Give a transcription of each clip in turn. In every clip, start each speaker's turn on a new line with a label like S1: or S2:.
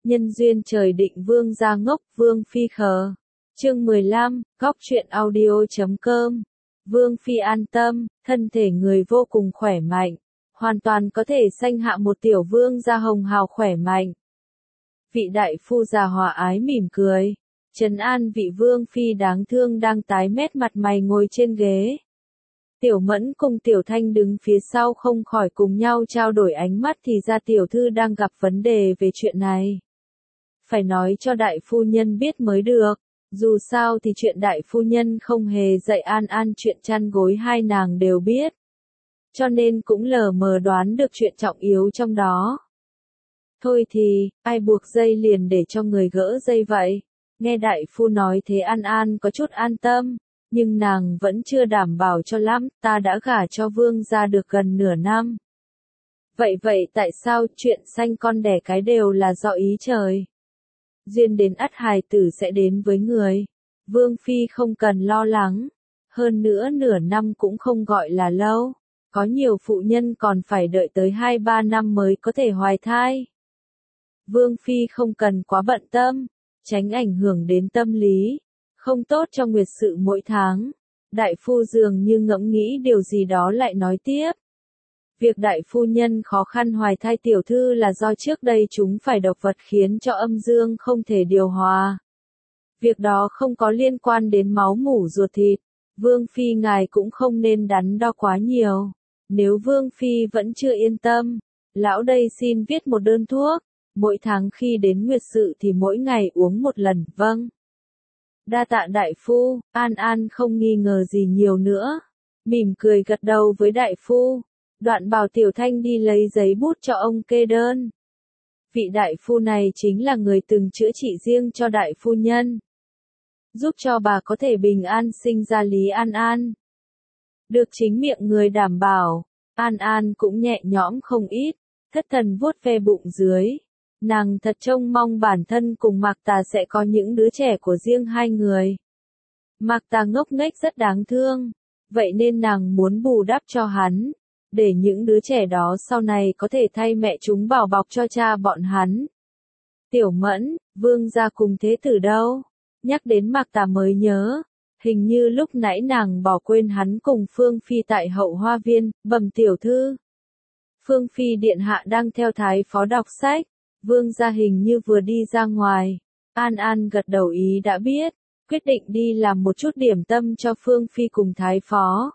S1: Nhân duyên trời định vương gia ngốc, vương phi khờ. Chương 15, góc truyện audio.com. Vương phi an tâm, thân thể người vô cùng khỏe mạnh, hoàn toàn có thể sanh hạ một tiểu vương gia hồng hào khỏe mạnh. Vị đại phu già hòa ái mỉm cười, trấn an vị vương phi đáng thương đang tái mét mặt mày ngồi trên ghế. Tiểu Mẫn cùng Tiểu Thanh đứng phía sau không khỏi cùng nhau trao đổi ánh mắt, thì ra tiểu thư đang gặp vấn đề về chuyện này. Phải nói cho đại phu nhân biết mới được, dù sao thì chuyện đại phu nhân không hề dạy An An, chuyện chăn gối hai nàng đều biết. Cho nên cũng lờ mờ đoán được chuyện trọng yếu trong đó. Thôi thì, ai buộc dây liền để cho người gỡ dây vậy. Nghe đại phu nói thế An An có chút an tâm, nhưng nàng vẫn chưa đảm bảo cho lắm, ta đã gả cho vương gia được gần nửa năm. Vậy tại sao chuyện sanh con đẻ cái đều là do ý trời? Duyên đến ắt hài tử sẽ đến với người. Vương phi không cần lo lắng. Hơn nữa nửa năm cũng không gọi là lâu. Có nhiều phụ nhân còn phải đợi tới 2-3 năm mới có thể hoài thai. Vương phi không cần quá bận tâm, tránh ảnh hưởng đến tâm lý. Không tốt cho nguyệt sự mỗi tháng. Đại phu dường như ngẫm nghĩ điều gì đó lại nói tiếp. Việc đại phu nhân khó khăn hoài thai tiểu thư là do trước đây chúng phải độc vật khiến cho âm dương không thể điều hòa. Việc đó không có liên quan đến máu mủ ruột thịt. Vương phi ngài cũng không nên đắn đo quá nhiều. Nếu vương phi vẫn chưa yên tâm, lão đây xin viết một đơn thuốc. Mỗi tháng khi đến nguyệt sự thì mỗi ngày uống một lần, vâng. Đa tạ đại phu, An An không nghi ngờ gì nhiều nữa. Mỉm cười gật đầu với đại phu. Đoạn bảo Tiểu Thanh đi lấy giấy bút cho ông kê đơn. Vị đại phu này chính là người từng chữa trị riêng cho đại phu nhân. Giúp cho bà có thể bình an sinh ra Lý An An. Được chính miệng người đảm bảo, An An cũng nhẹ nhõm không ít, thất thần vuốt ve bụng dưới. Nàng thật trông mong bản thân cùng Mạc Tà sẽ có những đứa trẻ của riêng hai người. Mạc Tà ngốc nghếch rất đáng thương, vậy nên nàng muốn bù đắp cho hắn, để những đứa trẻ đó sau này có thể thay mẹ chúng bảo bọc cho cha bọn hắn. Tiểu Mẫn, vương gia cùng thế tử đâu? Nhắc đến Mạc Tà mới nhớ, hình như lúc nãy nàng bỏ quên hắn cùng Phương Phi tại hậu hoa viên, bẩm tiểu thư. Phương Phi điện hạ đang theo thái phó đọc sách, vương gia hình như vừa đi ra ngoài. An An gật đầu ý đã biết, quyết định đi làm một chút điểm tâm cho Phương Phi cùng thái phó.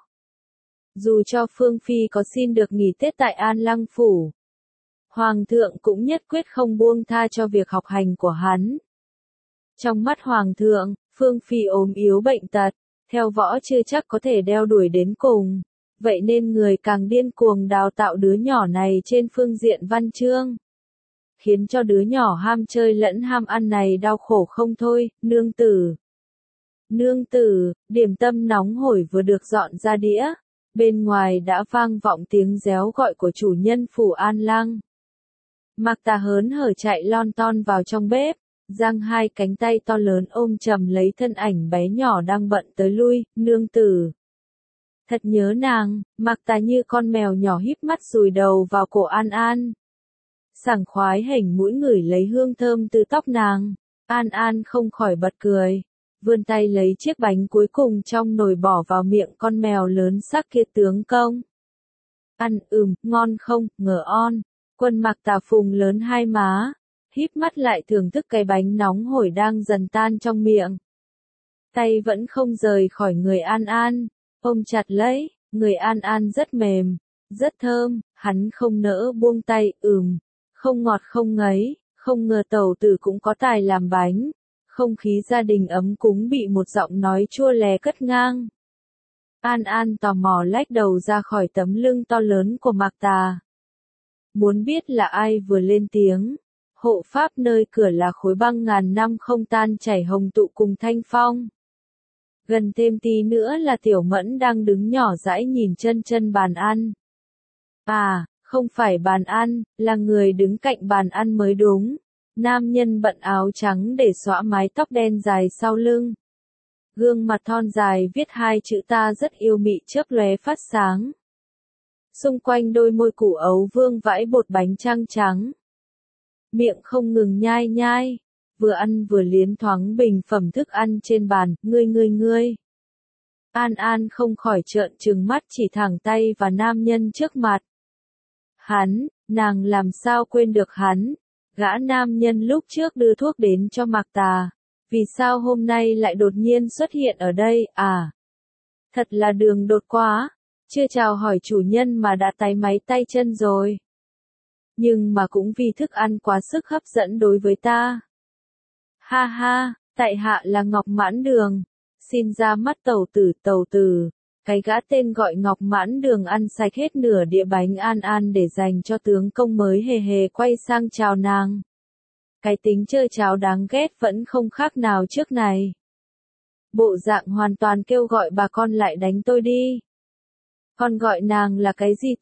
S1: Dù cho Phương Phi có xin được nghỉ Tết tại An Lăng Phủ, Hoàng thượng cũng nhất quyết không buông tha cho việc học hành của hắn. Trong mắt Hoàng thượng, Phương Phi ốm yếu bệnh tật, theo võ chưa chắc có thể đeo đuổi đến cùng, vậy nên người càng điên cuồng đào tạo đứa nhỏ này trên phương diện văn chương. Khiến cho đứa nhỏ ham chơi lẫn ham ăn này đau khổ không thôi, nương tử. Nương tử, điểm tâm nóng hổi vừa được dọn ra đĩa. Bên ngoài đã vang vọng tiếng réo gọi của chủ nhân phủ An Lăng. Mạc Tà hớn hở chạy lon ton vào trong bếp, giang hai cánh tay to lớn ôm chầm lấy thân ảnh bé nhỏ đang bận tới lui, nương tử. Thật nhớ nàng, Mạc Tà như con mèo nhỏ híp mắt dùi đầu vào cổ An An. Sảng khoái hểnh mũi ngửi lấy hương thơm từ tóc nàng, An An không khỏi bật cười. Vươn tay lấy chiếc bánh cuối cùng trong nồi bỏ vào miệng con mèo lớn sắc kia tướng công. Ăn ngon không, ngờ on. Quân Mạc Tà phùng lớn hai má, híp mắt lại thưởng thức cái bánh nóng hổi đang dần tan trong miệng. Tay vẫn không rời khỏi người An An, ôm chặt lấy, người An An rất mềm, rất thơm, hắn không nỡ buông tay, không ngọt không ngấy, không ngờ tẩu tử cũng có tài làm bánh. Không khí gia đình ấm cúng bị một giọng nói chua lè cất ngang. An An tò mò lách đầu ra khỏi tấm lưng to lớn của Mạc Tà. Muốn biết là ai vừa lên tiếng. Hộ pháp nơi cửa là khối băng ngàn năm không tan chảy hồng tụ cùng thanh phong. Gần thêm tí nữa là Tiểu Mẫn đang đứng nhỏ dãi nhìn chân bàn ăn. À, không phải bàn ăn, là người đứng cạnh bàn ăn mới đúng. Nam nhân bận áo trắng để xõa mái tóc đen dài sau lưng. Gương mặt thon dài viết hai chữ ta rất yêu mị chớp lóe phát sáng. Xung quanh đôi môi củ ấu vương vãi bột bánh trăng trắng. miệng không ngừng nhai nhai, vừa ăn vừa liến thoáng bình phẩm thức ăn trên bàn, ngươi. An An không khỏi trợn trừng mắt chỉ thẳng tay vào nam nhân trước mặt. Hắn, nàng làm sao quên được hắn, gã nam nhân lúc trước đưa thuốc đến cho Mạc Tà, vì sao hôm nay lại đột nhiên xuất hiện ở đây, à? Thật là đường đột quá, chưa chào hỏi chủ nhân mà đã táy máy tay chân rồi. Nhưng mà cũng vì thức ăn quá sức hấp dẫn đối với ta. Ha ha, tại hạ là Ngọc Mãn Đường, xin ra mắt tẩu tử. Cái gã tên gọi Ngọc Mãn Đường ăn sạch hết nửa đĩa bánh An An để dành cho tướng công mới hề hề quay sang chào nàng. Cái tính chơi cháo đáng ghét vẫn không khác nào trước này. Bộ dạng hoàn toàn kêu gọi bà con lại đánh tôi đi. Con gọi nàng là cái gì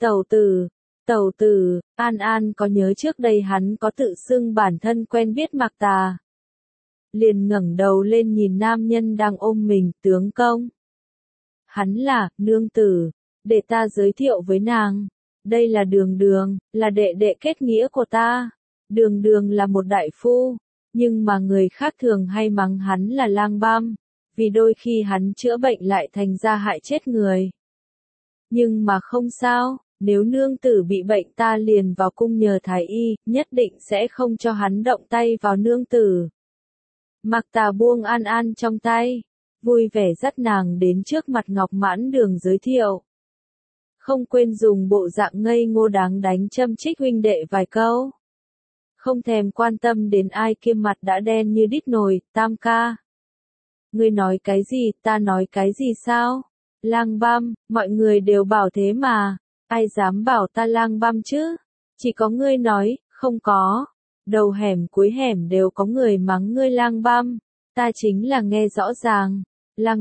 S1: tẩu tử, An An có nhớ trước đây hắn có tự xưng bản thân quen biết Mạc Tà. Liền ngẩng đầu lên nhìn nam nhân đang ôm mình, tướng công. Hắn là, nương tử, để ta giới thiệu với nàng. Đây là Đường, là đệ đệ kết nghĩa của ta. Đường là một đại phu, nhưng mà người khác thường hay mắng hắn là lang băm, vì đôi khi hắn chữa bệnh lại thành ra hại chết người. Nhưng mà không sao, nếu nương tử bị bệnh ta liền vào cung nhờ thái y, nhất định sẽ không cho hắn động tay vào nương tử. Mạc Tà buông An An trong tay, vui vẻ dắt nàng đến trước mặt Ngọc Mãn Đường giới thiệu. Không quên dùng bộ dạng ngây ngô đáng đánh châm chích huynh đệ vài câu. Không thèm quan tâm đến ai kia mặt đã đen như đít nồi, Tam ca. Ngươi nói cái gì, ta nói cái gì sao? Lang băm, mọi người đều bảo thế mà, ai dám bảo ta lang băm chứ? Chỉ có ngươi nói, không có. Đầu hẻm cuối hẻm đều có người mắng ngươi lang băm, ta chính là nghe rõ ràng. Lang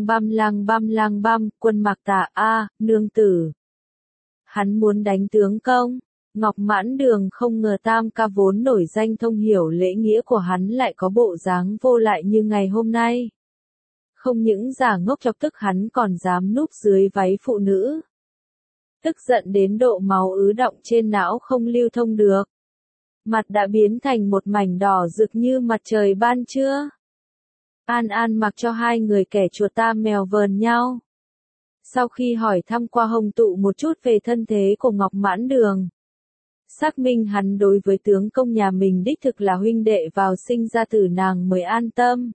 S1: băm, quân Mạc Tà a, nương tử. Hắn muốn đánh tướng công. Ngọc Mãn Đường không ngờ Tam ca vốn nổi danh thông hiểu lễ nghĩa của hắn lại có bộ dáng vô lại như ngày hôm nay. Không những giả ngốc chọc tức hắn còn dám núp dưới váy phụ nữ. Tức giận đến độ máu ứ đọng trên não không lưu thông được. Mặt đã biến thành một mảnh đỏ rực như mặt trời ban trưa. An An mặc cho hai người kẻ chuột tam mèo vờn nhau. Sau khi hỏi thăm qua Hồng Tụ một chút về thân thế của Ngọc Mãn Đường, xác minh hắn đối với tướng công nhà mình đích thực là huynh đệ vào sinh ra tử nàng mới an tâm.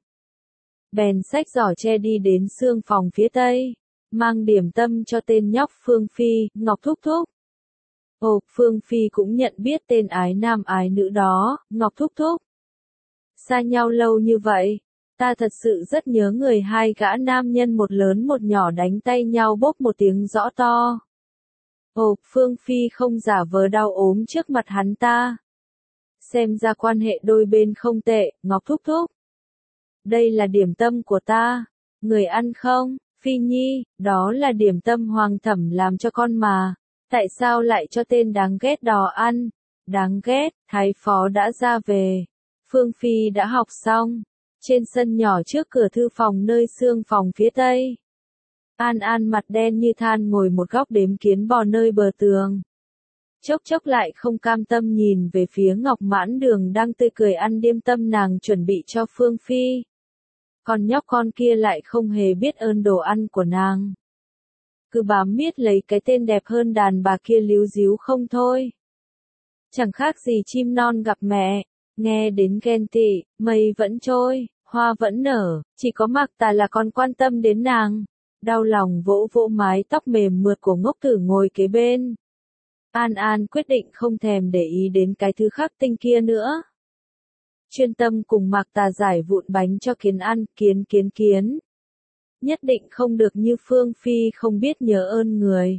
S1: Bèn xách giỏ tre đi đến xương phòng phía tây, mang điểm tâm cho tên nhóc Phương Phi, Ngọc thúc thúc. Ồ, Phương Phi cũng nhận biết tên ái nam ái nữ đó, Ngọc thúc thúc. Xa nhau lâu như vậy, ta thật sự rất nhớ người hai gã nam nhân một lớn một nhỏ đánh tay nhau bốp một tiếng rõ to. Ồ, Phương Phi không giả vờ đau ốm trước mặt hắn ta. Xem ra quan hệ đôi bên không tệ, Ngọc thúc thúc. Đây là điểm tâm của ta, người ăn không? Phi Nhi, đó là điểm tâm Hoàng Thẩm làm cho con mà, tại sao lại cho tên đáng ghét đó ăn? Đáng ghét, Thái Phó đã ra về. Phương Phi đã học xong, trên sân nhỏ trước cửa thư phòng nơi xương phòng phía tây. An An mặt đen như than ngồi một góc đếm kiến bò nơi bờ tường. Chốc lại không cam tâm nhìn về phía Ngọc Mãn Đường đang tươi cười ăn điểm tâm nàng chuẩn bị cho Phương Phi. Còn nhóc con kia lại không hề biết ơn đồ ăn của nàng. Cứ bám miết lấy cái tên đẹp hơn đàn bà kia líu díu không thôi. Chẳng khác gì chim non gặp mẹ, nghe đến ghen tị, mây vẫn trôi, hoa vẫn nở, chỉ có Mạc Tà là còn quan tâm đến nàng. Đau lòng vỗ vỗ mái tóc mềm mượt của ngốc tử ngồi kế bên. An An quyết định không thèm để ý đến cái thứ khắc tinh kia nữa. Chuyên tâm cùng Mạc Tà giải vụn bánh cho Kiến ăn, Kiến. Nhất định không được như Phương Phi không biết nhớ ơn người.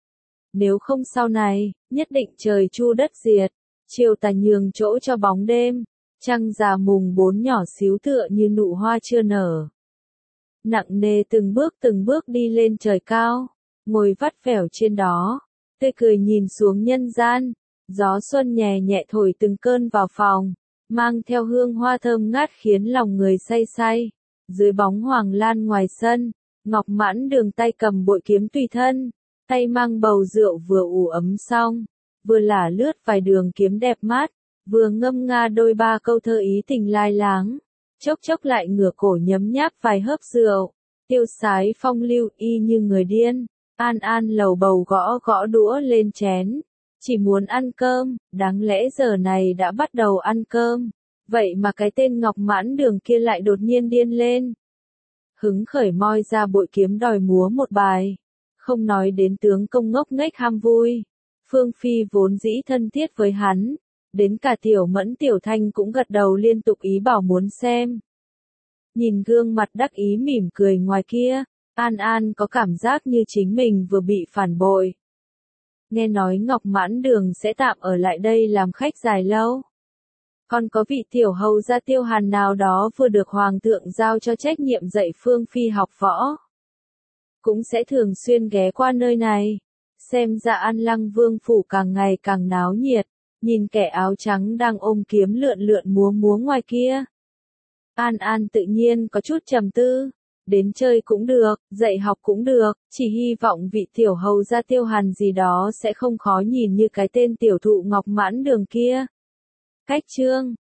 S1: Nếu không sau này, nhất định trời chu đất diệt, chiều tà nhường chỗ cho bóng đêm, trăng già mùng 4 nhỏ xíu tựa như nụ hoa chưa nở. Nặng nề từng bước đi lên trời cao, ngồi vắt vẻo trên đó, tươi cười nhìn xuống nhân gian, gió xuân nhẹ nhẹ thổi từng cơn vào phòng, mang theo hương hoa thơm ngát khiến lòng người say say. Dưới bóng hoàng lan ngoài sân, Ngọc Mãn Đường tay cầm bội kiếm tùy thân, tay mang bầu rượu vừa ủ ấm xong, vừa lả lướt vài đường kiếm đẹp mát, vừa ngâm nga đôi ba câu thơ ý tình lai láng, chốc chốc lại ngửa cổ nhấm nháp vài hớp rượu, tiêu sái phong lưu y như người điên. An An lầu bầu gõ gõ đũa lên chén, chỉ muốn ăn cơm, đáng lẽ giờ này đã bắt đầu ăn cơm, vậy mà cái tên Ngọc Mãn Đường kia lại đột nhiên điên lên. Hứng khởi moi ra bội kiếm đòi múa một bài, không nói đến tướng công ngốc nghếch ham vui. Phương Phi vốn dĩ thân thiết với hắn, đến cả Tiểu Mẫn Tiểu Thanh cũng gật đầu liên tục ý bảo muốn xem. Nhìn gương mặt đắc ý mỉm cười ngoài kia, An An có cảm giác như chính mình vừa bị phản bội. Nghe nói Ngọc Mãn Đường sẽ tạm ở lại đây làm khách dài lâu. Còn có vị tiểu hầu gia Tiêu Hàn nào đó vừa được Hoàng thượng giao cho trách nhiệm dạy Phương Phi học võ. Cũng sẽ thường xuyên ghé qua nơi này. Xem ra An Lăng Vương phủ càng ngày càng náo nhiệt, nhìn kẻ áo trắng đang ôm kiếm lượn lượn múa múa ngoài kia. An An tự nhiên có chút trầm tư, đến chơi cũng được, dạy học cũng được, chỉ hy vọng vị tiểu hầu gia Tiêu Hàn gì đó sẽ không khó nhìn như cái tên tiểu thụ Ngọc Mãn Đường kia. Cách chương